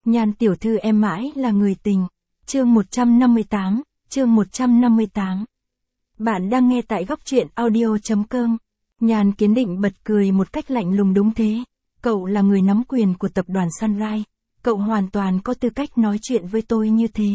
Nhan tiểu thư em mãi là người tình. Chương 158, chương 158. Bạn đang nghe tại góc truyện audio.com. Nhan Kiến Định bật cười một cách lạnh lùng. Đúng thế, cậu là người nắm quyền của tập đoàn Sunrise, cậu hoàn toàn có tư cách nói chuyện với tôi như thế.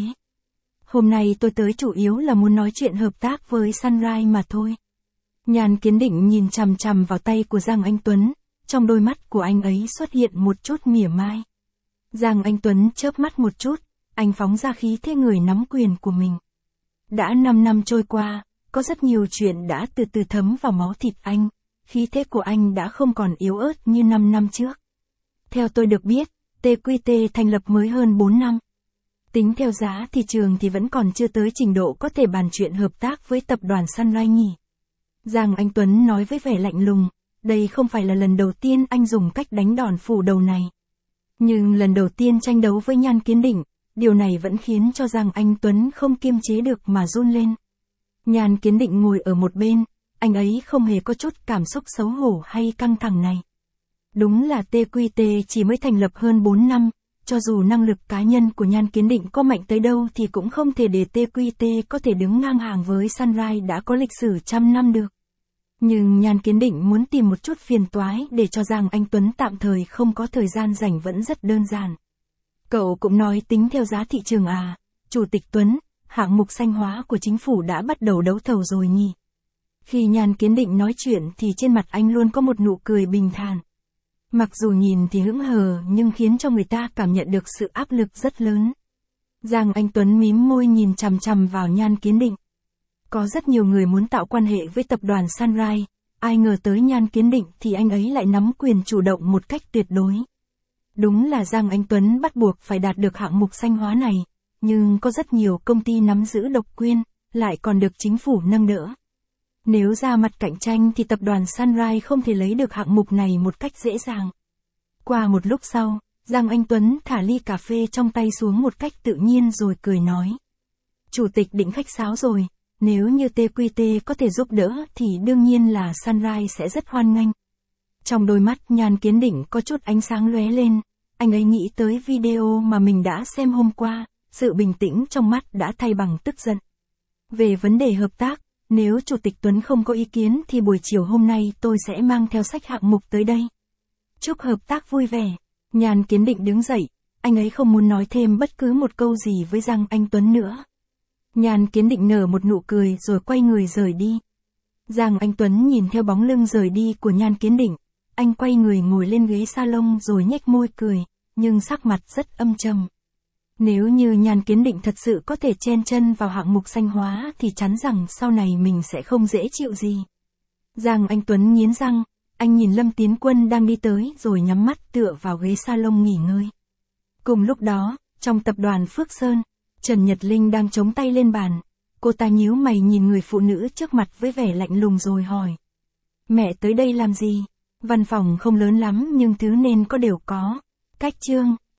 Hôm nay tôi tới chủ yếu là muốn nói chuyện hợp tác với Sunrise mà thôi. Nhan Kiến Định nhìn chằm chằm vào tay của Giang Anh Tuấn, trong đôi mắt của anh ấy xuất hiện một chút mỉa mai. Giang Anh Tuấn chớp mắt một chút, anh phóng ra khí thế người nắm quyền của mình. Đã 5 năm trôi qua, có rất nhiều chuyện đã từ từ thấm vào máu thịt anh, khí thế của anh đã không còn yếu ớt như 5 năm trước. Theo tôi được biết, TQT thành lập mới hơn 4 năm. Tính theo giá thị trường thì vẫn còn chưa tới trình độ có thể bàn chuyện hợp tác với tập đoàn Sunrise nhỉ. Giang Anh Tuấn nói với vẻ lạnh lùng, đây không phải là lần đầu tiên anh dùng cách đánh đòn phủ đầu này. Nhưng lần đầu tiên tranh đấu với Nhan Kiến Định, điều này vẫn khiến cho Giang Anh Tuấn không kiềm chế được mà run lên. Nhan Kiến Định ngồi ở một bên, anh ấy không hề có chút cảm xúc xấu hổ hay căng thẳng này. Đúng là TQT chỉ mới thành lập hơn 4 năm, cho dù năng lực cá nhân của Nhan Kiến Định có mạnh tới đâu thì cũng không thể để TQT có thể đứng ngang hàng với Sunrise đã có lịch sử trăm năm được. Nhưng Nhan Kiến Định muốn tìm một chút phiền toái để cho Giang Anh Tuấn tạm thời không có thời gian rảnh vẫn rất đơn giản. Cậu cũng nói tính theo giá thị trường à, Chủ tịch Tuấn, hạng mục xanh hóa của chính phủ đã bắt đầu đấu thầu rồi nhỉ. Khi Nhan Kiến Định nói chuyện thì trên mặt anh luôn có một nụ cười bình thản. Mặc dù nhìn thì hững hờ nhưng khiến cho người ta cảm nhận được sự áp lực rất lớn. Giang Anh Tuấn mím môi nhìn chằm chằm vào Nhan Kiến Định. Có rất nhiều người muốn tạo quan hệ với tập đoàn Sunrise, ai ngờ tới Nhan Kiến Định thì anh ấy lại nắm quyền chủ động một cách tuyệt đối. Đúng là Giang Anh Tuấn bắt buộc phải đạt được hạng mục xanh hóa này, nhưng có rất nhiều công ty nắm giữ độc quyền, lại còn được chính phủ nâng đỡ. Nếu ra mặt cạnh tranh thì tập đoàn Sunrise không thể lấy được hạng mục này một cách dễ dàng. Qua một lúc sau, Giang Anh Tuấn thả ly cà phê trong tay xuống một cách tự nhiên rồi cười nói. Chủ tịch Định khách sáo rồi. Nếu như TQT có thể giúp đỡ thì đương nhiên là Sunrise sẽ rất hoan nghênh. Trong đôi mắt Nhan Kiến Định có chút ánh sáng lóe lên, anh ấy nghĩ tới video mà mình đã xem hôm qua, sự bình tĩnh trong mắt đã thay bằng tức giận. Về vấn đề hợp tác, nếu Chủ tịch Tuấn không có ý kiến thì buổi chiều hôm nay tôi sẽ mang theo sách hạng mục tới đây. Chúc hợp tác vui vẻ. Nhan Kiến Định đứng dậy, anh ấy không muốn nói thêm bất cứ một câu gì với Giang Anh Tuấn nữa. Nhan Kiến Định nở một nụ cười rồi quay người rời đi. Giang Anh Tuấn nhìn theo bóng lưng rời đi của Nhan Kiến Định, anh quay người ngồi lên ghế salon rồi nhếch môi cười, nhưng sắc mặt rất âm trầm. Nếu như Nhan Kiến Định thật sự có thể chen chân vào hạng mục xanh hóa thì chắn rằng sau này mình sẽ không dễ chịu gì. Giang Anh Tuấn nghiến răng, anh nhìn Lâm Tiến Quân đang đi tới rồi nhắm mắt tựa vào ghế salon nghỉ ngơi. Cùng lúc đó, trong tập đoàn Phước Sơn, Trần Nhật Linh đang chống tay lên bàn. Cô ta nhíu mày nhìn người phụ nữ trước mặt với vẻ lạnh lùng rồi hỏi. Mẹ tới đây làm gì? Văn phòng không lớn lắm nhưng thứ nên có đều có. Cách chương.